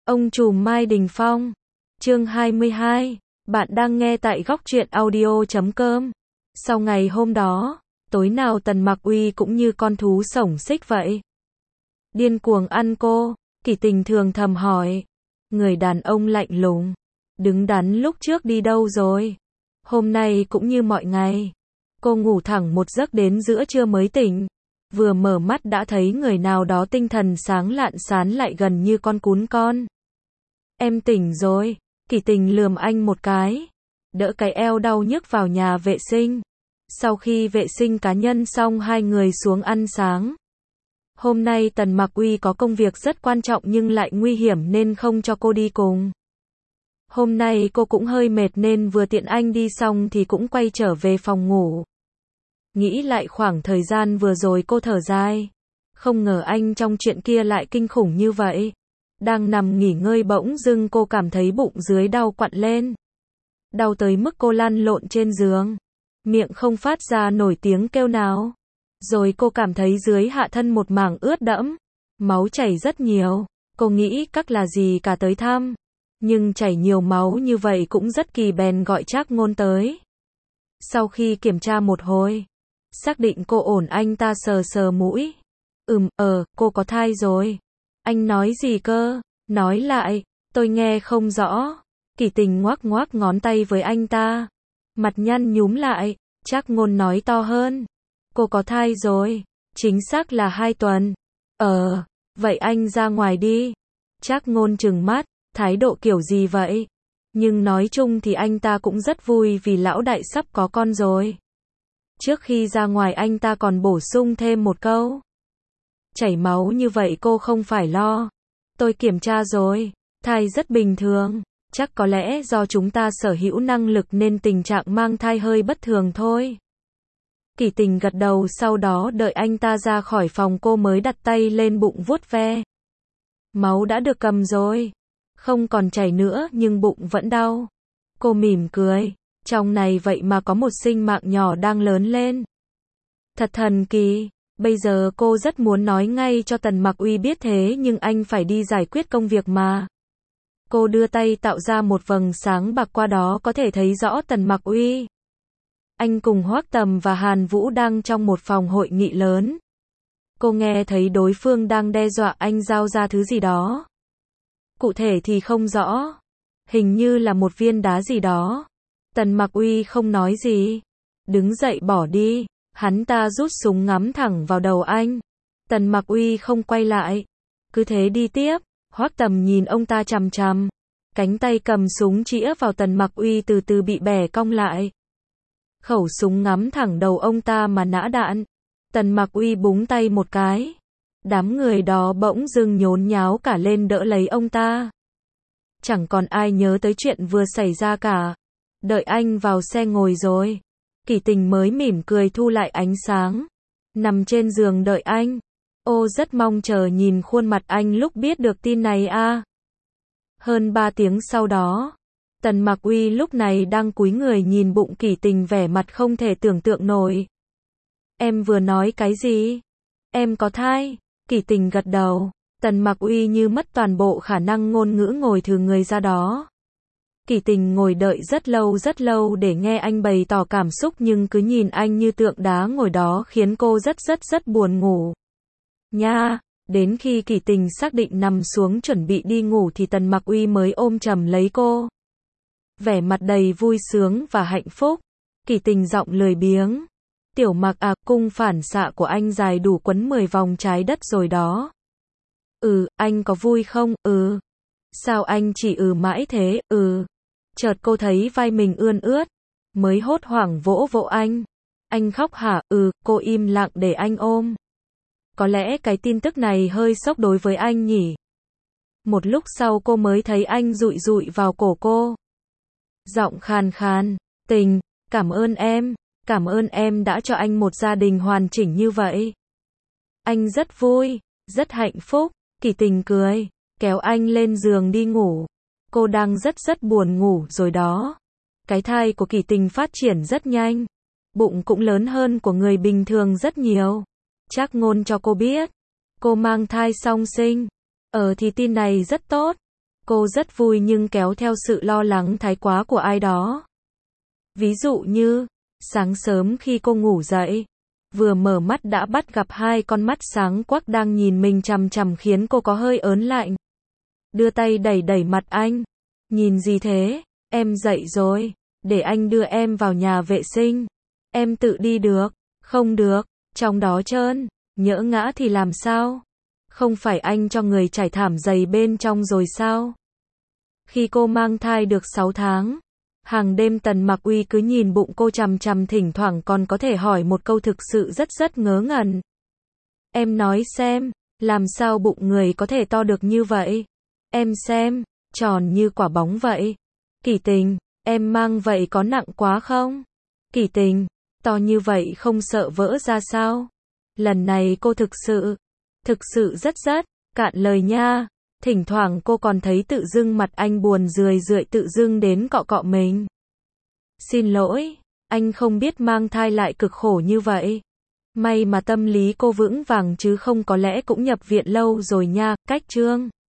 Ông trùm Mai Đình Phong. Chương 22. Bạn đang nghe tại góc truyện audio.com. Sau ngày hôm đó, tối nào Tần Mặc Uy cũng như con thú sổng xích vậy. Điên cuồng ăn cô, Kỷ Tình thường thầm hỏi. Người đàn ông lạnh lùng, đứng đắn lúc trước đi đâu rồi? Hôm nay cũng như mọi ngày. Cô ngủ thẳng một giấc đến giữa trưa mới tỉnh. Vừa mở mắt đã thấy người nào đó tinh thần sáng lạn sán lại gần như con cún con. Em tỉnh rồi, Kỷ Tình lườm anh một cái. Đỡ cái eo đau nhức vào nhà vệ sinh. Sau khi vệ sinh cá nhân xong hai người xuống ăn sáng. Hôm nay Tần Mặc Uy có công việc rất quan trọng nhưng lại nguy hiểm nên không cho cô đi cùng. Hôm nay cô cũng hơi mệt nên vừa tiện anh đi xong thì cũng quay trở về phòng ngủ. Nghĩ lại khoảng thời gian vừa rồi cô thở dài. Không ngờ anh trong chuyện kia lại kinh khủng như vậy. Đang nằm nghỉ ngơi bỗng dưng cô cảm thấy bụng dưới đau quặn lên. Đau tới mức cô lăn lộn trên giường. Miệng không phát ra nổi tiếng kêu nào. Rồi cô cảm thấy dưới hạ thân một mảng ướt đẫm. Máu chảy rất nhiều. Cô nghĩ các là gì cả tới thăm. Nhưng chảy nhiều máu như vậy cũng rất kỳ bèn gọi Trác Ngôn tới. Sau khi kiểm tra một hồi, xác định cô ổn anh ta sờ sờ mũi. Cô có thai rồi. Anh nói gì cơ? Nói lại, tôi nghe không rõ. Kỷ Tình ngoắc ngoắc ngón tay với anh ta. Mặt nhăn nhúm lại, Trác Ngôn nói to hơn. Cô có thai rồi, chính xác là 2 tuần. Vậy anh ra ngoài đi. Trác Ngôn trừng mắt, thái độ kiểu gì vậy? Nhưng nói chung thì anh ta cũng rất vui vì lão đại sắp có con rồi. Trước khi ra ngoài anh ta còn bổ sung thêm một câu. Chảy máu như vậy cô không phải lo. Tôi kiểm tra rồi, thai rất bình thường. Chắc có lẽ do chúng ta sở hữu năng lực nên tình trạng mang thai hơi bất thường thôi. Kỷ Tình gật đầu, sau đó đợi anh ta ra khỏi phòng cô mới đặt tay lên bụng vuốt ve. Máu đã được cầm rồi. Không còn chảy nữa nhưng bụng vẫn đau. Cô mỉm cười. Trong này vậy mà có một sinh mạng nhỏ đang lớn lên. Thật thần kỳ. Bây giờ cô rất muốn nói ngay cho Tần Mặc Uy biết thế nhưng anh phải đi giải quyết công việc mà. Cô đưa tay tạo ra một vầng sáng bạc, qua đó có thể thấy rõ Tần Mặc Uy. Anh cùng Hoắc Tầm và Hàn Vũ đang trong một phòng hội nghị lớn. Cô nghe thấy đối phương đang đe dọa anh giao ra thứ gì đó. Cụ thể thì không rõ. Hình như là một viên đá gì đó. Tần Mặc Uy không nói gì. Đứng dậy bỏ đi. Hắn ta rút súng ngắm thẳng vào đầu anh. Tần Mặc Uy không quay lại. Cứ thế đi tiếp. Hoắc Tầm nhìn ông ta chằm chằm. Cánh tay cầm súng chĩa vào Tần Mặc Uy từ từ bị bẻ cong lại. Khẩu súng ngắm thẳng đầu ông ta mà nã đạn. Tần Mặc Uy búng tay một cái. Đám người đó bỗng dưng nhốn nháo cả lên đỡ lấy ông ta. Chẳng còn ai nhớ tới chuyện vừa xảy ra cả. Đợi anh vào xe ngồi rồi. Kỷ Tình mới mỉm cười thu lại ánh sáng. Nằm trên giường đợi anh. Ô, rất mong chờ nhìn khuôn mặt anh lúc biết được tin này a. Hơn 3 tiếng sau đó, Tần Mặc Uy lúc này đang cúi người nhìn bụng Kỷ Tình vẻ mặt không thể tưởng tượng nổi. Em vừa nói cái gì? Em có thai? Kỷ Tình gật đầu. Tần Mặc Uy như mất toàn bộ khả năng ngôn ngữ ngồi thừ người ra đó. Kỷ Tình ngồi đợi rất lâu để nghe anh bày tỏ cảm xúc nhưng cứ nhìn anh như tượng đá ngồi đó khiến cô rất buồn ngủ. Nha, đến khi Kỷ Tình xác định nằm xuống chuẩn bị đi ngủ thì Tần Mặc Uy mới ôm chầm lấy cô. Vẻ mặt đầy vui sướng và hạnh phúc. Kỷ Tình giọng lười biếng. Tiểu Mặc à, cung phản xạ của anh dài đủ quấn 10 vòng trái đất rồi đó. Anh có vui không? Sao anh chỉ mãi thế? Chợt cô thấy vai mình ươn ướt. Mới hốt hoảng vỗ vỗ anh. Anh khóc hả? Cô im lặng để anh ôm. Có lẽ cái tin tức này hơi sốc đối với anh nhỉ. Một lúc sau cô mới thấy anh dụi dụi vào cổ cô. Giọng khàn khàn. Tình, cảm ơn em đã cho anh một gia đình hoàn chỉnh như vậy. Anh rất vui, rất hạnh phúc. Kỷ Tình cười, kéo anh lên giường đi ngủ. Cô đang rất buồn ngủ rồi đó. Cái thai của Kỷ Tình phát triển rất nhanh. Bụng cũng lớn hơn của người bình thường rất nhiều. Trác Ngôn cho cô biết. Cô mang thai song sinh. Thì tin này rất tốt. Cô rất vui nhưng kéo theo sự lo lắng thái quá của ai đó. Ví dụ như, sáng sớm khi cô ngủ dậy, vừa mở mắt đã bắt gặp hai con mắt sáng quắc đang nhìn mình chằm chằm khiến cô có hơi ớn lạnh. Đưa tay đẩy đẩy mặt anh. Nhìn gì thế? Em dậy rồi. Để anh đưa em vào nhà vệ sinh. Em tự đi được. Không được. Trong đó trơn. Nhỡ ngã thì làm sao? Không phải anh cho người trải thảm dày bên trong rồi sao? Khi cô mang thai được 6 tháng, hàng đêm Tần Mặc Uy cứ nhìn bụng cô chằm chằm, thỉnh thoảng còn có thể hỏi một câu thực sự rất ngớ ngẩn. Em nói xem, làm sao bụng người có thể to được như vậy? Em xem, tròn như quả bóng vậy. Kỷ Tình, em mang vậy có nặng quá không? Kỷ Tình, to như vậy không sợ vỡ ra sao? Lần này cô thực sự rất cạn lời nha. Thỉnh thoảng cô còn thấy tự dưng mặt anh buồn rười rượi, tự dưng đến cọ cọ mình. Xin lỗi, anh không biết mang thai lại cực khổ như vậy. May mà tâm lý cô vững vàng chứ không có lẽ cũng nhập viện lâu rồi nha. Cách chương